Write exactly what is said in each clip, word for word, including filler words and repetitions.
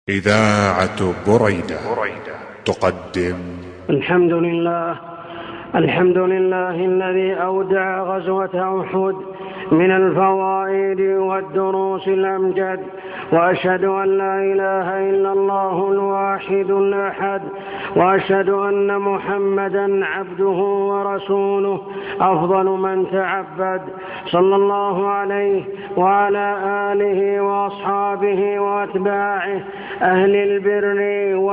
إذاعة بريدة تقدم. الحمد لله الحمد لله الذي أودع غزوة أحد من الفوائد والدروس الأمجد، وأشهد أن لا إله إلا الله الواحد الأحد، وأشهد أن محمدا عبده ورسوله أفضل من تعبد، صلى الله عليه وعلى آله وأصحابه وأتباعه أهل البر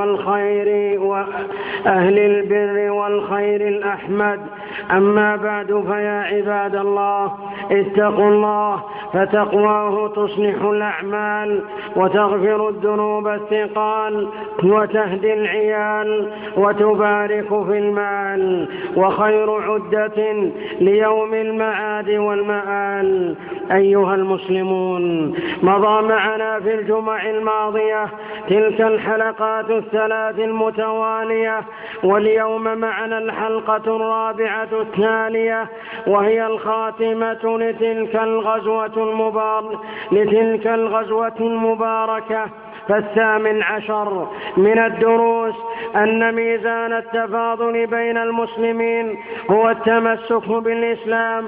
والخير وأهل البر والخير الأحمد. أما بعد، فيا عباد الله، اتقوا الله، فتقواه تصلح الأعمال وتغفر الذنوب الثقال وتهدي العيال وتبارك في المال، وخير عدة ليوم المعاد والمآل. أيها المسلمون، مضى معنا في الجمع الماضية تلك الحلقات الثلاث المتوالية، واليوم معنا الحلقة الرابعة التالية، وهي الخاتمة لتلك الغزوة المباركة لتلك الغزوة المباركة. فالثامن عشر من الدروس أن ميزان التفاضل بين المسلمين هو التمسك بالإسلام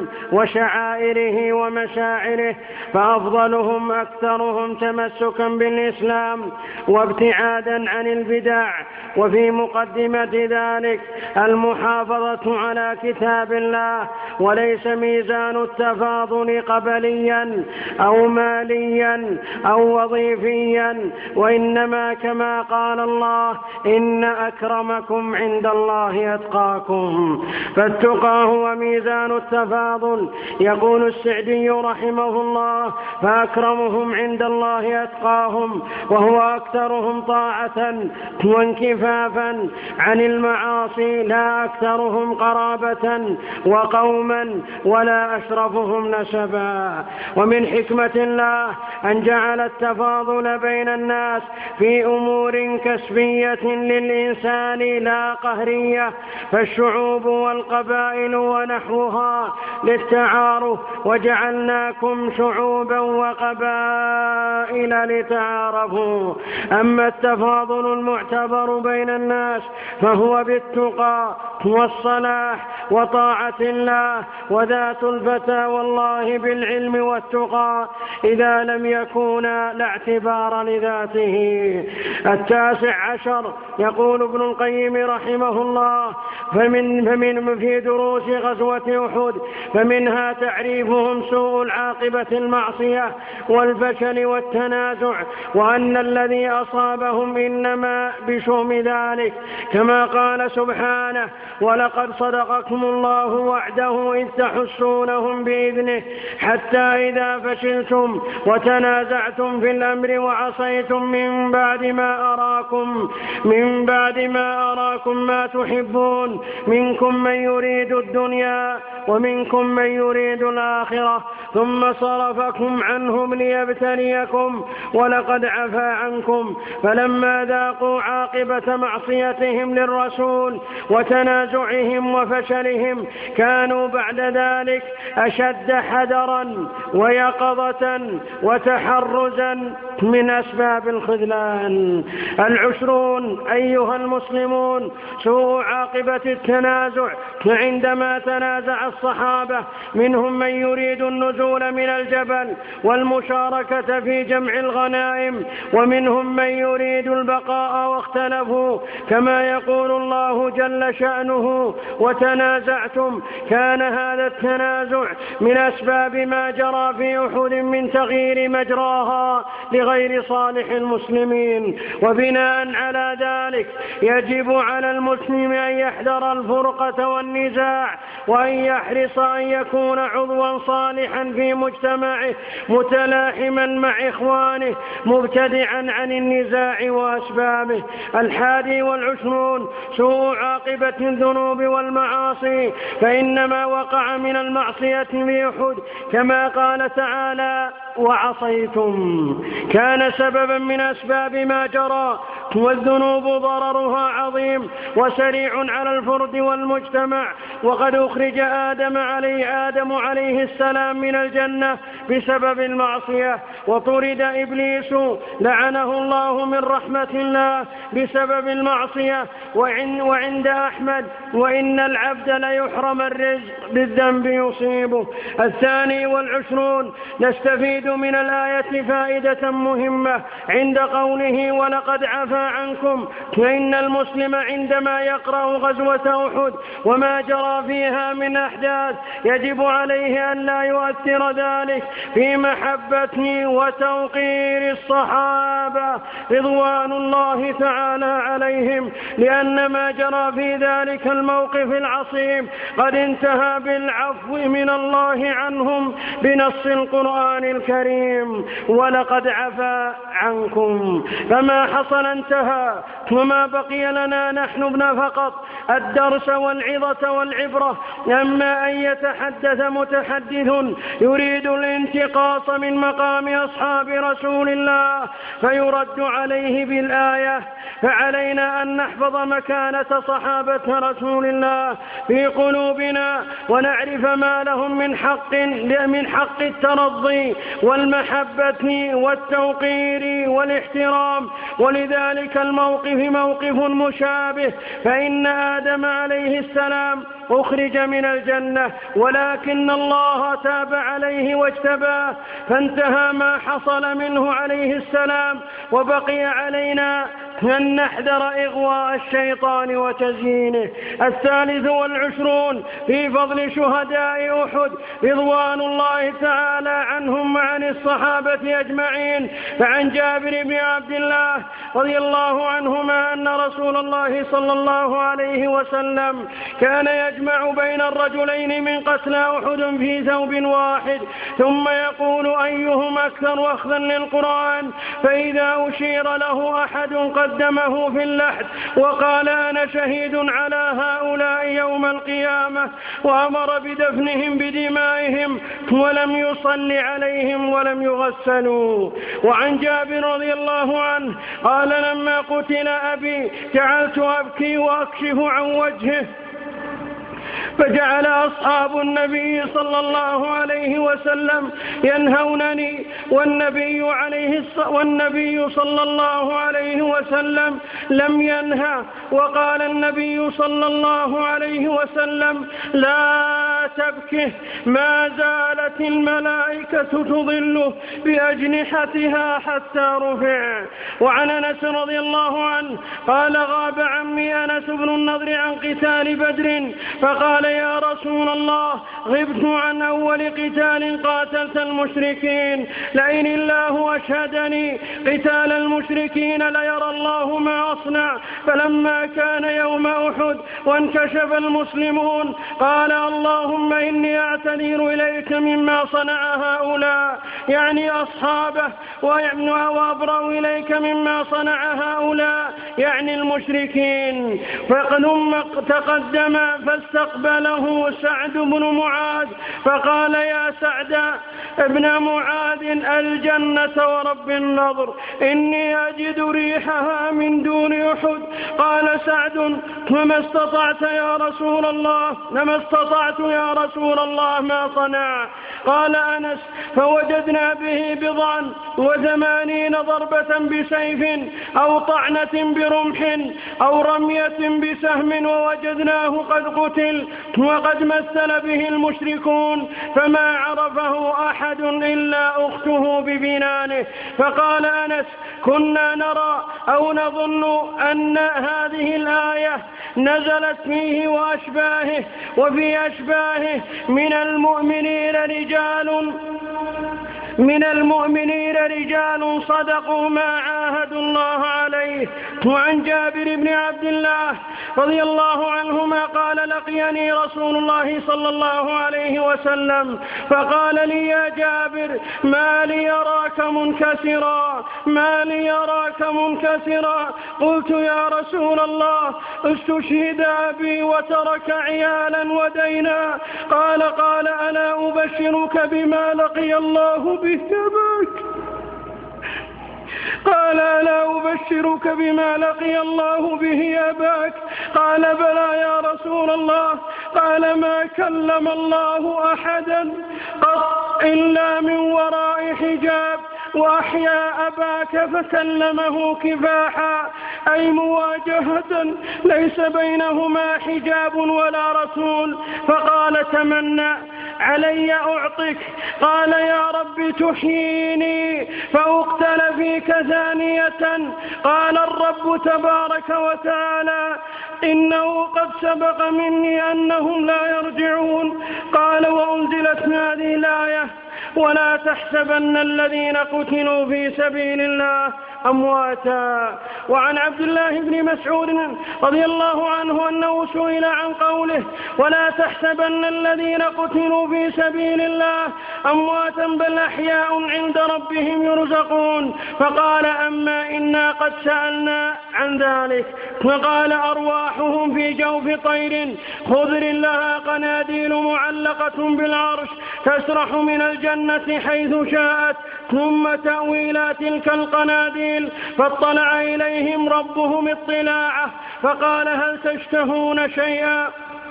وشعائره ومشاعره، فأفضلهم أكثرهم تمسكا بالإسلام وابتعادا عن البدع، وفي مقدمة ذلك المحافظة على كتاب الله، وليس ميزان التفاضل قبليا أو ماليا أو وظيفيا، وإنما كما قال الله: إن أكرمكم عند الله أتقاكم. فالتقى هو ميزان التفاضل. يقول السعدي رحمه الله: فأكرمهم عند الله أتقاهم، وهو أكثرهم طاعة وانكفافا عن المعاصي، لا أكثرهم قرابة وقوما ولا أشرفهم نسبا. ومن حكمة الله أن جعل التفاضل بين الناس في أمور كسبية للإنسان لا قهرية، فالشعوب والقبائل ونحوها للتعارف، وجعلناكم شعوبا وقبائل لتعارفوا. أما التفاضل المعتبر بين الناس فهو بالتقى والصلاح وطاعة الله، وذات الفتى والله بالعلم والتقى إذا لم يكونا لا اعتبار لذاته. التاسع عشر، يقول ابن القيم رحمه الله: فمن, فمن في دروس غزوة أحد فمنها تعريفهم سوء العاقبة المعصية والفشل والتنازع، وأن الذي أصابهم إنما بشؤم ذلك، كما قال سبحانه: ولقد صدقكم الله وعده إذ تحسونهم بإذنه حتى إذا فشلتم وتنازعتم في الأمر وعصيتم من بعد ما أراكم من بعد ما أراكم ما تحبون، منكم من يريد الدنيا ومنكم من يريد الآخرة، ثم صرفكم عنهم ليبتليكم ولقد عفا عنكم. فلما ذاقوا عاقبة معصيتهم للرسول وتنازعهم وفشلهم كانوا بعد ذلك أشد حذرا ويقظة وتحرزا من أسباب الخذلان. العشرون، أيها المسلمون، سوء عاقبة التنازع. فعندما تنازع الصحابة منهم من يريد النزول من الجبل والمشاركة في جمع الغنائم، ومنهم من يريد البقاء، واختلفوا كما يقول الله جل شأنه: وتنازعتم. كان هذا التنازع من أسباب ما جرى في أحد من تغيير مجراها لغير صالح المسلمين. وبناء على ذلك يجب على المسلم أن يحذر الفرقة والنزاع، وأن يحرص أن يكون عضوا صالحا في مجتمعه متلاحما مع إخوانه مبتدعا عن النزاع وأسبابه. الحادي والعشرون، سوء عاقبة الذنوب والمعاصي. فإنما وقع من المعصية في أحد كما قال تعالى: وعصيتم، كان سببا من أسباب ما جرى، والذنوب ضررها عظيم وسريع على الفرد والمجتمع. وقد أخرج آدم عليه, آدم عليه السلام من الجنة بسبب المعصية، وطرد إبليس لعنه الله من رحمة الله بسبب المعصية. وعند أحمد: وإن العبد ليحرم الرزق بالذنب يصيبه. الثاني والعشرون: نستفيد من الآية فائدة مهمة عند قوله: ولقد عفا عنكم. فإن المسلم عندما يقرأ غزوة أحد وما جرى فيها من أحداث يجب عليه أن لا يؤثر ذلك في محبة وتوقير الصحابة رضوان الله تعالى عليهم، لأن ما جرى في ذلك الموقف العصيب قد انتهى بالعفو من الله عنهم بنص القرآن الكريم: ولقد عفا عنكم. فما حصل انتهى، وما بقي لنا نحن ابن فقط الدرس والعظة والعبرة. أما أن يتحدث متحدث يريد الانتقاص من مقام أصحاب رسول الله فيرد عليه بالآية، فعلينا أن نحفظ مكانة صحابة رسول الله في قلوبنا، ونعرف ما لهم من حق من حق الترضي والمحبة والتوقير والاحترام. ولذلك الموقف موقف مشابه، فإن آدم عليه السلام أخرج من الجنة، ولكن الله تاب عليه واجتباه فانتهى ما حصل منه عليه السلام، وبقي علينا أن نحذر إغواء الشيطان وتزيينه. الثالث والعشرون: في فضل شهداء أحد رضوان الله تعالى عنهم وعن الصحابة أجمعين. فعن جابر بن عبد الله رضي الله عنهما أن رسول الله صلى الله عليه وسلم كان يجمع بين الرجلين من قتلى أحد في ثوب واحد، ثم يقول: أيهم أكثر أخذا للقرآن؟ فإذا أشير له أحد قدمه في اللحد وقال: أنا شهيد على هؤلاء يوم القيامة، وأمر بدفنهم بدمائهم ولم يصل عليهم ولم يغسلوا. وعن جابر رضي الله عنه قال: لما قتل أبي جعلت أبكي وأكشف عن وجهه، فجعل أصحاب النبي صلى الله عليه وسلم ينهونني، والنبي, عليه والنبي صلى الله عليه وسلم لم ينهى. وقال النبي صلى الله عليه وسلم: لا تبكه، ما زالت الملائكة تظله بأجنحتها حتى رفع. وعن أنس رضي الله عنه قال: غاب عمي أنس بن النضر عن قتال بدر، فقال: يا رسول الله، غبت عن أول قتال قاتلت المشركين، لئن الله أشهدني قتال المشركين ليرى الله ما أصنع. فلما كان يوم أحد وانكشف المسلمون قال: اللهم إني أعتذر إليك مما صنع هؤلاء، يعني أصحابه، وأبرأ إليك مما صنع هؤلاء، يعني المشركين. فثم تقدم فاستقبله سعد بن معاذ فقال: يا سعد ابن معاذ، الجنة ورب النضر، إني أجد ريحها من دون أحد. قال سعد: وما استطعت يا رسول الله لما استطعت يا رسول الله ما صنع. قال أنس: فوجدنا به بضعا وثمانين ضربة بسيف أو طعنة برمح أو رمية بسهم، ووجدناه قد قتل وقد مثل به المشركون، فما عرفه أحد إلا أخته ببنانه. فقال أنس: كنا نرى أو نظن أن هذه الآية نزلت فيه وأشباهه، وفي أشباهه من المؤمنين رجال من المؤمنين رجال صدقوا ما عاهدوا الله عليه. وعن جابر بن عبد الله رضي الله عنهما قال: لقيني رسول الله صلى الله عليه وسلم فقال لي: يا جابر، ما لي يراك منكسرا ما لي يراك منكسرا قلت: يا رسول الله، استشهد أبي وترك عيالا ودينا. قال قال ألا أبشرك بما لقي الله به أباك؟ قال ألا أبشرك بما لقي الله به أباك؟ قال بلى يا رسول الله. قال ما كلم الله أحدا قط إلا من وراء حجاب، وأحيا أباك فكلمه كفاحا، أي مواجهة ليس بينهما حجاب ولا رسول. فقال تمنى علي أعطك. قال يا رب تحييني فأقتل فيك ثانية. قال الرب تبارك وتعالى إنه قد سبق مني أنهم لا يرجعون. قال وأنزلت هذه الآية ولا تحسبن الذين قتلوا في سبيل الله أمواتا. وعن عبد الله بن مسعود رضي الله عنه أنه سئل عن قوله ولا تحسبن الذين قتلوا في سبيل الله أمواتا بل أحياء عند ربهم يرزقون، فقال أما إنا قد سألنا عن ذلك، فقال أرواحهم في جوف طير خضر لها قناديل معلقة بالعرش تسرح من الجنة حيث شاءت ثم تأوي إلى تلك القناديل، فاطلع إليهم ربهم اطلاعه فقال هل تشتهون شيئا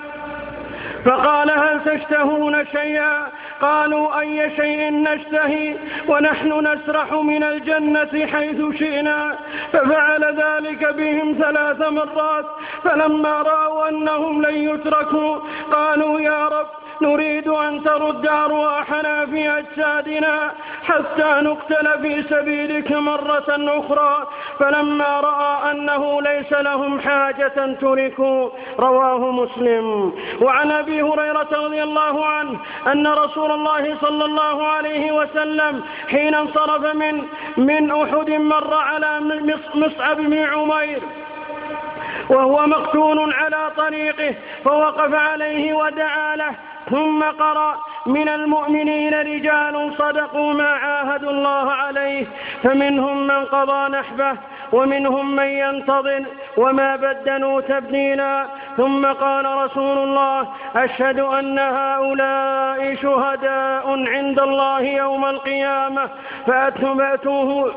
فقال هل تشتهون شيئا قالوا أي شيء نشتهي ونحن نسرح من الجنة حيث شئنا، ففعل ذلك بهم ثلاث مرات، فلما رأوا أنهم لن يتركوا قالوا يا رب نريد أن ترد أرواحنا في أجسادنا حتى نقتل في سبيلك مرة أخرى، فلما رأى أنه ليس لهم حاجة تركوا. رواه مسلم. وعن أبي هريرة رضي الله عنه أن رسول الله صلى الله عليه وسلم حين انصرف من, من أحد مر على مصعب بن عمير وهو مقتول على طريقه فوقف عليه ودعا له، ثم قرأ من المؤمنين رجال صدقوا ما عاهدوا الله عليه فمنهم من قضى نحبه ومنهم من ينتظر وما بدلوا تبديلا. ثم قال رسول الله أشهد أن هؤلاء شهداء عند الله يوم القيامة فأتبعتوه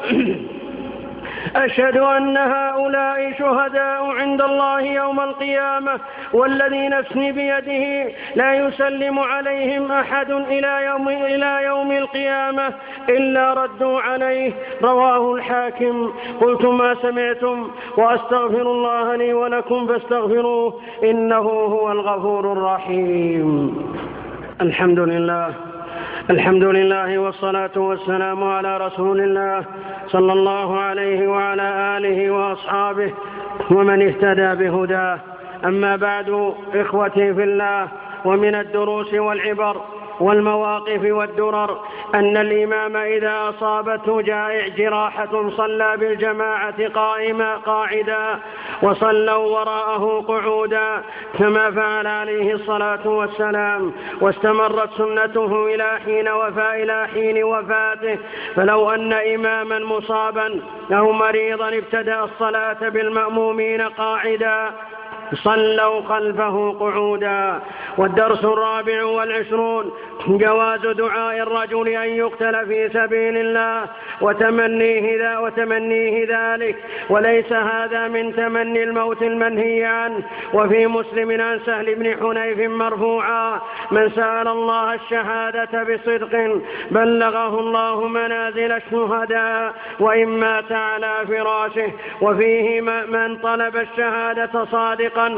أشهد أن هؤلاء شهداء عند الله يوم القيامة والذي نفسي بيده لا يسلم عليهم أحد إلى يوم, إلى يوم القيامة إلا ردوا عليه. رواه الحاكم. قلت ما سمعتم وأستغفر الله لي ولكم فاستغفروه إنه هو الغفور الرحيم. الحمد لله الحمد لله والصلاة والسلام على رسول الله صلى الله عليه وعلى آله وأصحابه ومن اهتدى بهداه. أما بعد، إخوتي في الله، ومن الدروس والعبر والمواقف والدرر أن الإمام إذا أصابته جائع جراحة صلى بالجماعة قائما قاعدا وصلوا وراءه قعودا كما فعل عليه الصلاة والسلام، واستمرت سنته إلى حين وفاء إلى حين وفاته. فلو أن إماما مصابا أو مريضا ابتدأ الصلاة بالمأمومين قاعدا صلوا خلفه قعودا. والدرس الرابع والعشرون جواز دعاء الرجل أن يقتل في سبيل الله وتمنيه, ذا وتمنيه ذلك، وليس هذا من تمني الموت المنهي عنه. وفي مسلم عن سهل بن حنيف مرفوعا من سأل الله الشهادة بصدق بلغه الله منازل الشهداء وإن مات على فراشه. وفيه من طلب الشهادة صادقا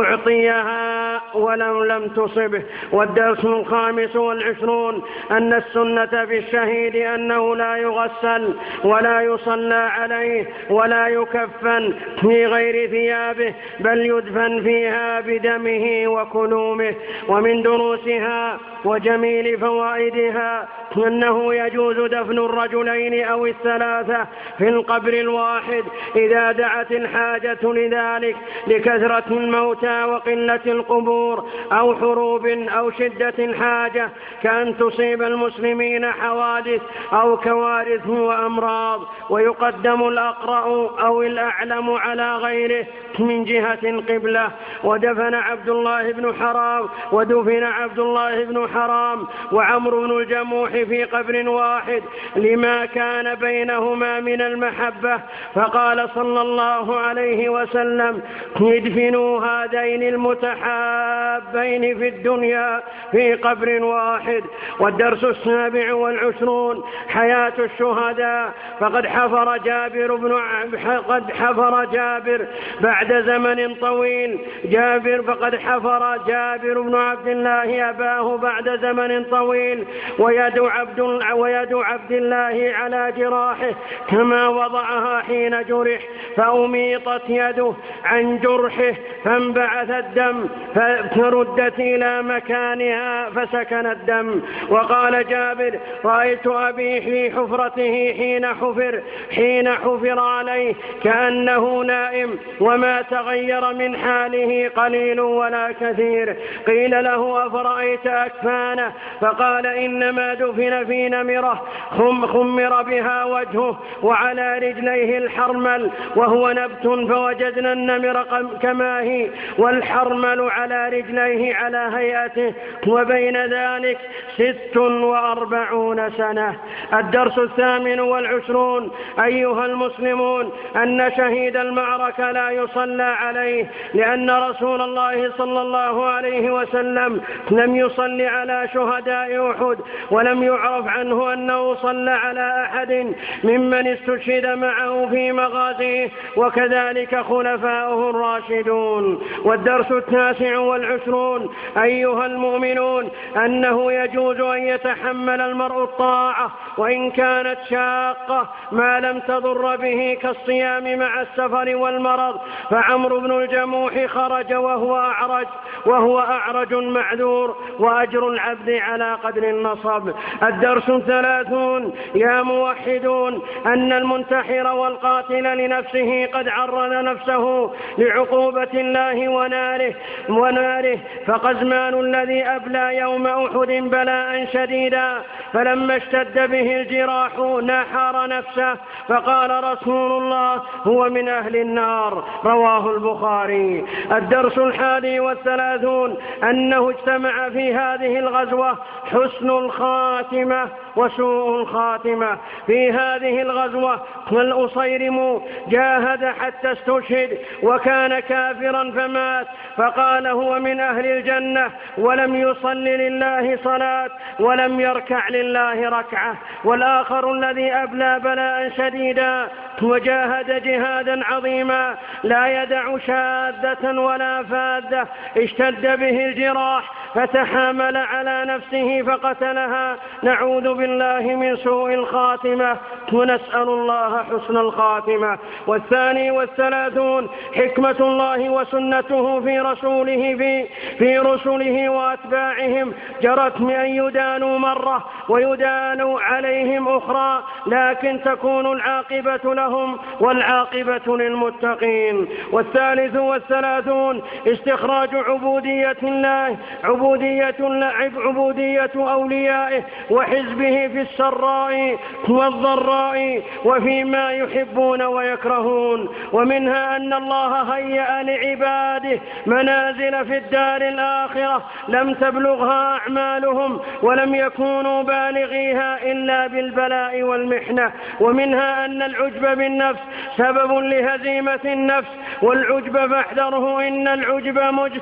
أعطيها ولو لم تصبه. والدرس الخامس والعشرون أن السنة في الشهيد أنه لا يغسل ولا يصلى عليه ولا يكفن في غير ثيابه بل يدفن فيها بدمه وكلومه. ومن دروسها وجميل فوائدها أنه يجوز دفن الرجلين أو الثلاثة في القبر الواحد إذا دعت الحاجة لذلك لكثرة كثرة الموتى وقلة القبور أو حروب أو شدة الحاجة، كأن تصيب المسلمين حوادث أو كوارث وأمراض، ويقدم الأقرأ أو الأعلم على غيره من جهة القبلة. ودفن عبد الله بن حرام ودفن عبد الله بن حرام وعمرو بن الجموح في قبر واحد لما كان بينهما من المحبة، فقال صلى الله عليه وسلم: ادفنوا هذين المتحابين في الدنيا في قبر واحد. والدرس السابع والعشرون: حياة الشهداء. فقد حفر جابر بن قد حفر جابر بعد زمن طويل جابر فقد حفر جابر بن عبد الله أباه بعد زمن طويل، ويد عبد ويد عبد الله على جراحه كما وضعها حين جرح، فأميطت يده عن جرحه فانبعث الدم فردت إلى مكانها فسكن الدم. وقال جابر: رأيت أبي في حفرته حين حفر حين حفر عليه كأنه نائم، وما تغير من حاله قليل ولا كثير. قيل له: أفرأيت أكفانه؟ فقال: إنما دفن في نمرة خمر بها وجهه وعلى رجليه الحرمل وهو نبت، فوجدنا النمر كما هي والحرمل على رجليه على هيئته، وبين ذلك ست وأربعون سنة. الدرس الثامن والعشرون: أيها المسلمون، أن شهيد المعركة لا يصلى عليه، لأن رسول الله صلى الله عليه وسلم لم يصلي على شهداء أحد، ولم يعرف عنه أنه صلى على أحد ممن استشهد معه في مغازيه، وكذلك خلفاؤه الراشدون. والدرس التاسع والعشرون: أيها المؤمنون، أنه يجوز أن يتحمل المرء الطاعة وإن كانت شاقة ما لم تضر به كالصيام مع السفر والمرض، فعمرو بن الجموح خرج وهو أعرج وهو أعرج معذور، وأجر العبد على قدر النصب. الدرس الثلاثون: يا موحدون، أن المنتحر والقاتل لنفسه قد عرض نفسه لعقوبة الله وناره وناره فقزمان الذي أبلى يوم أحد بلاء شديدا، فلما اشتد به الجراح نحر نفسه، فقال رسول الله: هو من أهل النار. رواه البخاري. الدرس الحادي والثلاثون: أنه اجتمع في هذه الغزوة حسن الخاتمة وسوء الخاتمة. في هذه الغزوة الأصيرم جاهد حتى استشهد وكان كافرا فمات، فقال: هو من أهل الجنة، ولم يصل لله صلاة ولم يركع لله ركعة. والآخر الذي أبلى بلاء شديدا وجاهد جهادا عظيما لا يدع شاذة ولا فاذة، اشتد به الجراح فتحامل على نفسه فقتلها، نعوذ بالله من سوء الخاتمة ونسأل الله حسن الخاتمة. والثاني والثلاثون: حكمة الله وسنته في رسوله في, في رسله وأتباعهم جرت من أن يدانوا مرة ويدانوا عليهم أخرى، لكن تكون العاقبة لهم والعاقبة للمتقين. والثالث والثلاثون: استخراج عبودية الله عبودية, عبودية أوليائه وحزبه في السراء والضراء وفيما يحبون ويكرهون. ومنها أن الله هيأ لعباده منازل في الدار الآخرة لم تبلغها أعمالهم ولم يكونوا بالغيها إلا بالبلاء والمحنة. ومنها أن العجب بالنفس سبب لهزيمة النفس، والعجب فاحذره، إن العجب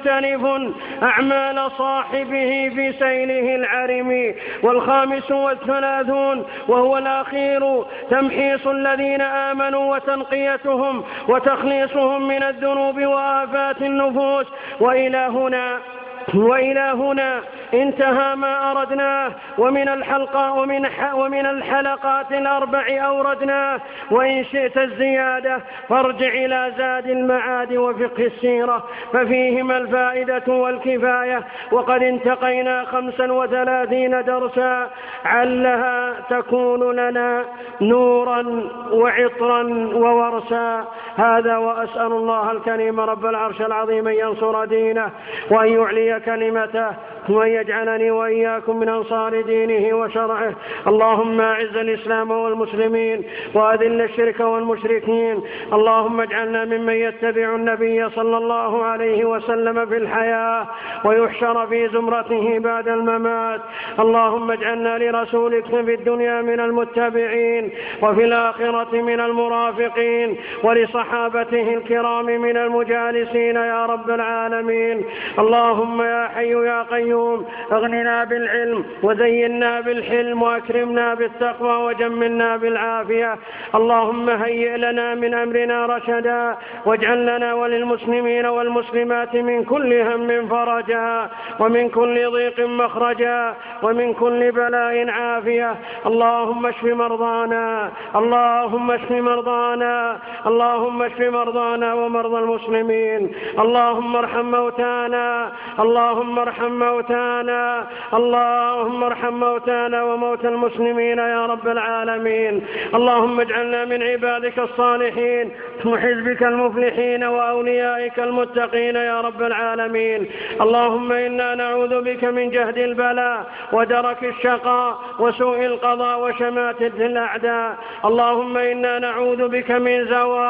مجتنف أعمال صاحبه في سيله العرم. والخامس والثلاثون وهو الأخير: تمحيص الذين آمنوا وتنقيتهم وتخليصهم من الذنوب وآفات النفوس. وإلى هنا وإلى هنا انتهى ما أردناه، ومن الحلقة ومن, ومن الحلقات الأربع أوردناه، وإن شئت الزيادة فارجع إلى زاد المعاد وفقه السيرة ففيهما الفائدة والكفاية، وقد انتقينا خمسا وثلاثين درسا علها تكون لنا نورا وعطرا وورسا. هذا وأسأل الله الكريم رب العرش العظيم أن ينصر دينه وأن يعلي كلمته وأن يجعلني وإياكم من أنصار دينه وشرعه. اللهم أعز الإسلام والمسلمين وأذل الشرك والمشركين. اللهم اجعلنا ممن يتبع النبي صلى الله عليه وسلم في الحياة ويحشر في زمرته بعد الممات. اللهم اجعلنا لرسولك في الدنيا من المتبعين وفي الآخرة من المرافقين ولصحابته الكرام من المجالسين يا رب العالمين. اللهم يا حي يا قيوم اغننا بالعلم وزينا بالحلم وأكرمنا بالتقوى وجملنا بالعافية. اللهم هيئ لنا من أمرنا رشدا واجعل لنا وللمسلمين والمسلمات من كل هم فرجا ومن كل ضيق مخرجا ومن كل بلاء عافية. اللهم اشف مرضانا اللهم اشف مرضانا اللهم اشف مرضانا ومرضى المسلمين. اللهم ارحم موتانا اللهم ارحم موتانا اللهم ارحم موتانا وموتى المسلمين يا رب العالمين. اللهم اجعلنا من عبادك الصالحين وحزبك المفلحين وأوليائك المتقين يا رب العالمين. اللهم إنا نعوذ بك من جهد البلاء ودرك الشقاء وسوء القضاء وشماتة الأعداء. اللهم إنا نعوذ بك من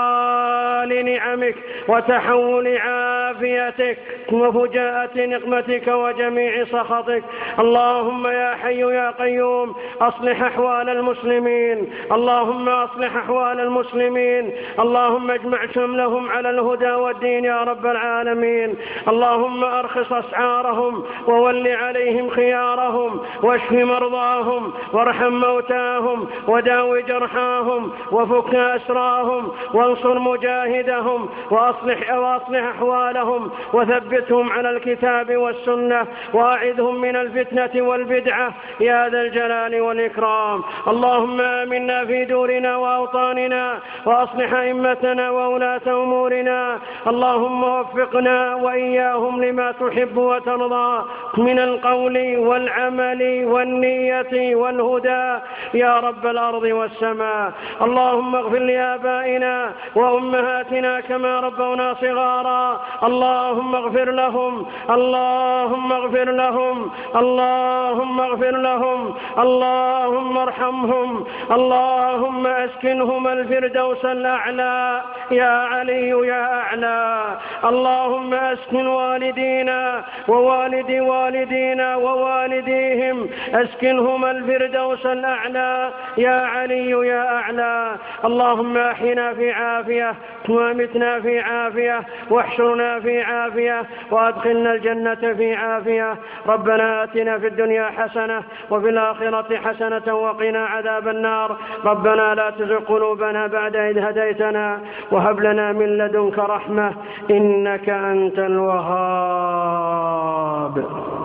زوال نعمك وتحول عافيتك وفجاءة نقمتك وجميع سخطك. اللهم يا حي يا قيوم أصلح أحوال المسلمين اللهم أصلح أحوال المسلمين. اللهم اجمع شملهم على الهدى والدين يا رب العالمين. اللهم أرخص أسعارهم وول عليهم خيارهم واشف مرضاهم وارحم موتاهم وداو جرحاهم وفك أسراهم وانصر مجاهدهم وأصلح, وأصلح أحوالهم وثبتهم على الكتاب والسنة وأعذهم من الفتنة والبدعة يا ذا الجلال والإكرام. اللهم آمنا في دورنا وأوطاننا وأصلح أئمتنا وولاة أمورنا. اللهم وفقنا وإياهم لما تحب وترضى من القول والعمل والنية والهدى يا رب الأرض والسماء. اللهم اغفر لآبائنا وأمهاتنا كما ربونا صغارا. اللهم اغفر لهم اللهم اغفر لهم اللهم اغفر لهم اللهم ارحمهم. اللهم أسكنهم الفردوس الأعلى يا علي يا أعلى. اللهم أسكن والدينا ووالد والدينا ووالديهم أسكنهم الفردوس الأعلى يا علي يا أعلى. اللهم أحينا في عافية وامتنا في عافية واحشرنا في عافية وأدخلنا الجنة في عافية. ربنا آتنا في الدنيا حسنة وفي الآخرة حسنة وقنا عذاب النار. ربنا لا تزغ قلوبنا بعد إذ هديتنا وهب لنا من لدنك رحمة إنك أنت الوهاب.